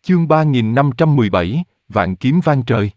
Chương 3517, Vạn kiếm vang trời.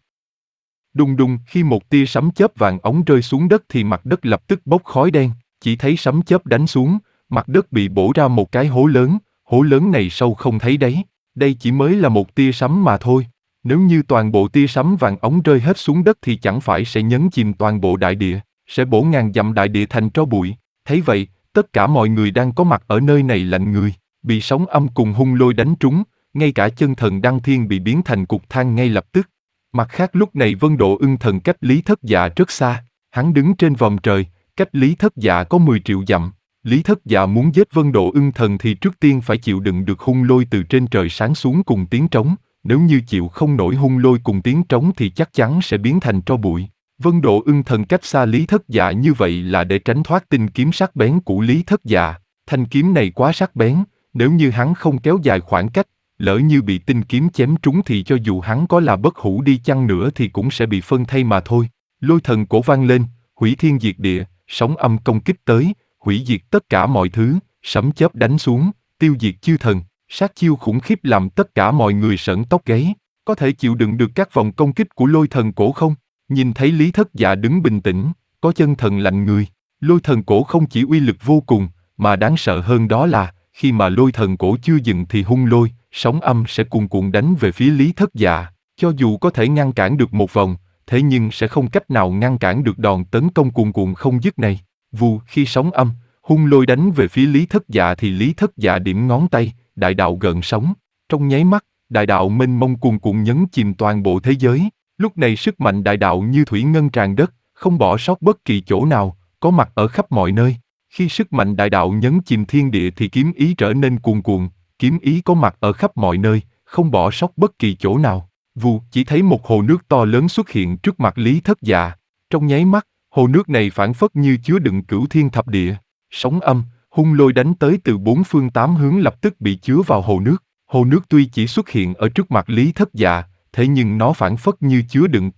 Đùng đùng, khi một tia sấm chớp vàng óng rơi xuống đất thì mặt đất lập tức bốc khói đen, chỉ thấy sấm chớp đánh xuống, mặt đất bị bổ ra một cái hố lớn này sâu không thấy đáy. Đây chỉ mới là một tia sấm mà thôi. Nếu như toàn bộ tia sấm vàng óng rơi hết xuống đất thì chẳng phải sẽ nhấn chìm toàn bộ đại địa, sẽ bổ ngàn dặm đại địa thành tro bụi. Thấy vậy, tất cả mọi người đang có mặt ở nơi này lạnh người, bị sóng âm cùng hung lôi đánh trúng, ngay cả chân thần Đăng Thiên bị biến thành cục than ngay lập tức. Mặt khác lúc này Vân Độ Ưng Thần cách Lý Thất Dạ rất xa, hắn đứng trên vòm trời, cách Lý Thất Dạ có 10 triệu dặm. Lý Thất Dạ muốn giết Vân Độ Ưng Thần thì trước tiên phải chịu đựng được hung lôi từ trên trời sáng xuống cùng tiếng trống, nếu như chịu không nổi hung lôi cùng tiếng trống thì chắc chắn sẽ biến thành tro bụi. Vân Độ Ưng Thần cách xa Lý Thất Dạ như vậy là để tránh thoát tinh kiếm sắc bén của Lý Thất Dạ. Thanh kiếm này quá sắc bén, nếu như hắn không kéo dài khoảng cách, lỡ như bị tinh kiếm chém trúng thì cho dù hắn có là bất hủ đi chăng nữa thì cũng sẽ bị phân thây mà thôi. Lôi thần cổ vang lên, hủy thiên diệt địa, sóng âm công kích tới, hủy diệt tất cả mọi thứ, sấm chớp đánh xuống, tiêu diệt chư thần, sát chiêu khủng khiếp làm tất cả mọi người sởn tóc gáy. Có thể chịu đựng được các vòng công kích của lôi thần cổ không? Nhìn thấy Lý Thất Dạ đứng bình tĩnh, có chân thần lạnh người. Lôi thần cổ không chỉ uy lực vô cùng, mà đáng sợ hơn đó là, khi mà lôi thần cổ chưa dừng thì hung lôi, sóng âm sẽ cuồn cuộn đánh về phía Lý Thất Dạ. Cho dù có thể ngăn cản được một vòng, thế nhưng sẽ không cách nào ngăn cản được đòn tấn công cuồn cuộn không dứt này. Vù, khi sóng âm, hung lôi đánh về phía Lý Thất Dạ thì Lý Thất Dạ điểm ngón tay, đại đạo gợn sóng. Trong nháy mắt, đại đạo mênh mông cuồn cuộn nhấn chìm toàn bộ thế giới. Lúc này sức mạnh đại đạo như thủy ngân tràn đất, không bỏ sót bất kỳ chỗ nào, có mặt ở khắp mọi nơi. Khi sức mạnh đại đạo nhấn chìm thiên địa thì kiếm ý trở nên cuồn cuộn, kiếm ý có mặt ở khắp mọi nơi, không bỏ sót bất kỳ chỗ nào. Vù, chỉ thấy một hồ nước to lớn xuất hiện trước mặt Lý Thất Dạ. Trong nháy mắt, hồ nước này phảng phất như chứa đựng cửu thiên thập địa. Sóng âm, hung lôi đánh tới từ bốn phương tám hướng lập tức bị chứa vào hồ nước. Hồ nước tuy chỉ xuất hiện ở trước mặt Lý Thất Dạ, thế nhưng nó phảng phất như chứa đựng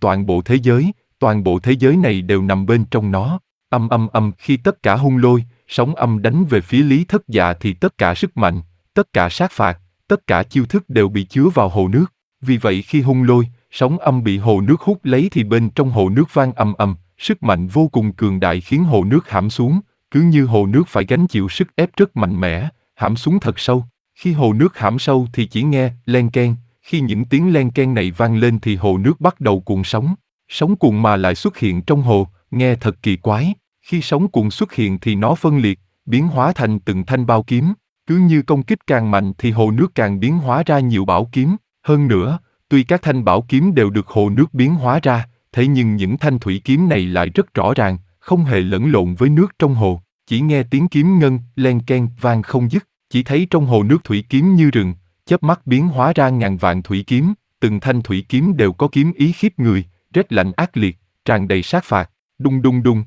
toàn bộ thế giới này đều nằm bên trong nó. Khi tất cả hung lôi, sóng âm đánh về phía Lý Thất Dạ thì tất cả sức mạnh, tất cả sát phạt, tất cả chiêu thức đều bị chứa vào hồ nước. Vì vậy khi hung lôi, sóng âm bị hồ nước hút lấy thì bên trong hồ nước vang sức mạnh vô cùng cường đại khiến hồ nước hãm xuống, cứ như hồ nước phải gánh chịu sức ép rất mạnh mẽ, hãm xuống thật sâu. Khi hồ nước hãm sâu thì chỉ nghe len keng, khi những tiếng len keng này vang lên thì hồ nước bắt đầu cuộn sóng. Sóng cuộn mà lại xuất hiện trong hồ, nghe thật kỳ quái. Khi sóng cuộn xuất hiện thì nó phân liệt, biến hóa thành từng thanh bao kiếm. Cứ như công kích càng mạnh thì hồ nước càng biến hóa ra nhiều bảo kiếm. Hơn nữa, tuy các thanh bảo kiếm đều được hồ nước biến hóa ra, thế nhưng những thanh thủy kiếm này lại rất rõ ràng, không hề lẫn lộn với nước trong hồ. Chỉ nghe tiếng kiếm ngân, len keng, vang không dứt. Chỉ thấy trong hồ nước thủy kiếm như rừng, chớp mắt biến hóa ra ngàn vạn thủy kiếm. Từng thanh thủy kiếm đều có kiếm ý khiếp người, rét lạnh ác liệt, tràn đầy sát phạt. Đùng đùng đùng.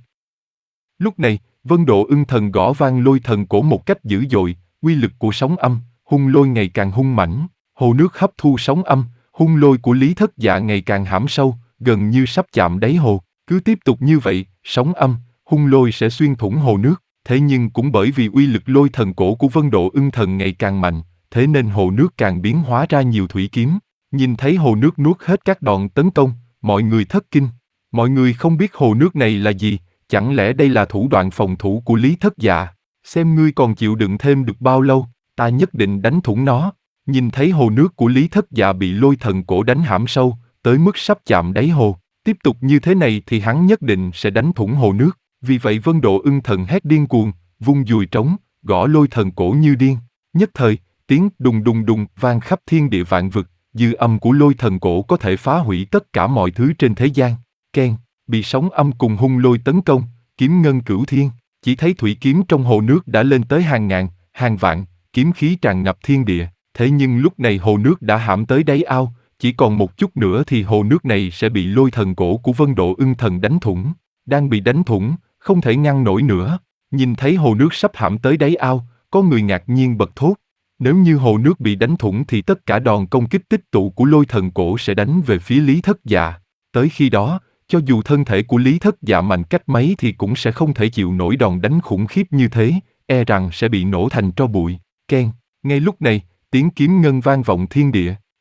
Lúc này, Vân Độ Ưng Thần gõ vang lôi thần cổ một cách dữ dội, uy lực của sóng âm, hung lôi ngày càng hung mãnh. Hồ nước hấp thu sóng âm, hung lôi của Lý Thất Dạ ngày càng hãm sâu, gần như sắp chạm đáy hồ. Cứ tiếp tục như vậy, sóng âm, hung lôi sẽ xuyên thủng hồ nước. Thế nhưng cũng bởi vì uy lực lôi thần cổ của Vân Độ Ưng Thần ngày càng mạnh, thế nên hồ nước càng biến hóa ra nhiều thủy kiếm. Nhìn thấy hồ nước nuốt hết các đòn tấn công, mọi người thất kinh. Mọi người không biết hồ nước này là gì, chẳng lẽ đây là thủ đoạn phòng thủ của Lý Thất Dạ? Xem ngươi còn chịu đựng thêm được bao lâu, ta nhất định đánh thủng nó. Nhìn thấy hồ nước của Lý Thất Dạ bị lôi thần cổ đánh hãm sâu, tới mức sắp chạm đáy hồ. Tiếp tục như thế này thì hắn nhất định sẽ đánh thủng hồ nước. Vì vậy Vân Độ Ưng Thần hét điên cuồng, vung dùi trống, gõ lôi thần cổ như điên. Nhất thời, tiếng đùng đùng đùng vang khắp thiên địa vạn vực, dư âm của lôi thần cổ có thể phá hủy tất cả mọi thứ trên thế gian. Keng, bị sóng âm cùng hung lôi tấn công, kiếm ngân cửu thiên, chỉ thấy thủy kiếm trong hồ nước đã lên tới hàng ngàn, hàng vạn, kiếm khí tràn ngập thiên địa. Thế nhưng lúc này hồ nước đã hãm tới đáy ao, chỉ còn một chút nữa thì hồ nước này sẽ bị lôi thần cổ của Vân Độ Ưng Thần đánh thủng. Đang bị đánh thủng, không thể ngăn nổi nữa. Nhìn thấy hồ nước sắp hãm tới đáy ao, có người ngạc nhiên bật thốt. Nếu như hồ nước bị đánh thủng thì tất cả đòn công kích tích tụ của lôi thần cổ sẽ đánh về phía Lý Thất Dạ. Tới khi đó, cho dù thân thể của Lý Thất Dạ mạnh cách mấy thì cũng sẽ không thể chịu nổi đòn đánh khủng khiếp như thế, rằng sẽ bị nổ thành tro bụi. Keng, ngay lúc này, tiếng kiếm ngân vang vọng thiên địa.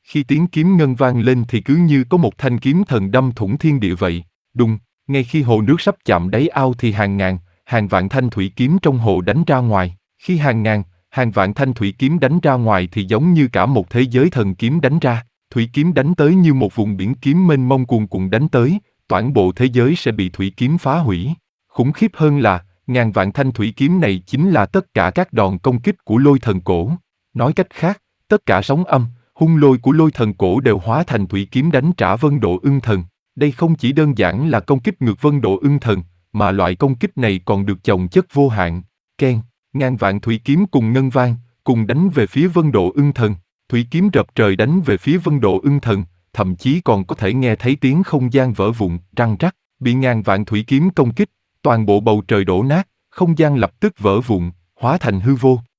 Khi tiếng kiếm ngân vang lên thì cứ như có một thanh kiếm thần đâm thủng thiên địa vậy. Đùng, ngay khi hồ nước sắp chạm đáy ao thì hàng ngàn, hàng vạn thanh thủy kiếm trong hồ đánh ra ngoài. Khi hàng ngàn, hàng vạn thanh thủy kiếm đánh ra ngoài thì giống như cả một thế giới thần kiếm đánh ra. Thủy kiếm đánh tới như một vùng biển kiếm mênh mông cuồn cuộn đánh tới, toàn bộ thế giới sẽ bị thủy kiếm phá hủy. Khủng khiếp hơn là, ngàn vạn thanh thủy kiếm này chính là tất cả các đòn công kích của lôi thần cổ. Nói cách khác, tất cả sóng âm, hung lôi của lôi thần cổ đều hóa thành thủy kiếm đánh trả Vân Độ Ưng Thần. Đây không chỉ đơn giản là công kích ngược Vân Độ Ưng Thần, mà loại công kích này còn được chồng chất vô hạn. Keng, ngàn vạn thủy kiếm cùng ngân vang, cùng đánh về phía Vân Độ Ưng Thần. Thủy kiếm rập trời đánh về phía Vân Độ Ưng Thần, thậm chí còn có thể nghe thấy tiếng không gian vỡ vụn, răng rắc. Bị ngàn vạn thủy kiếm công kích, toàn bộ bầu trời đổ nát, không gian lập tức vỡ vụn, hóa thành hư vô.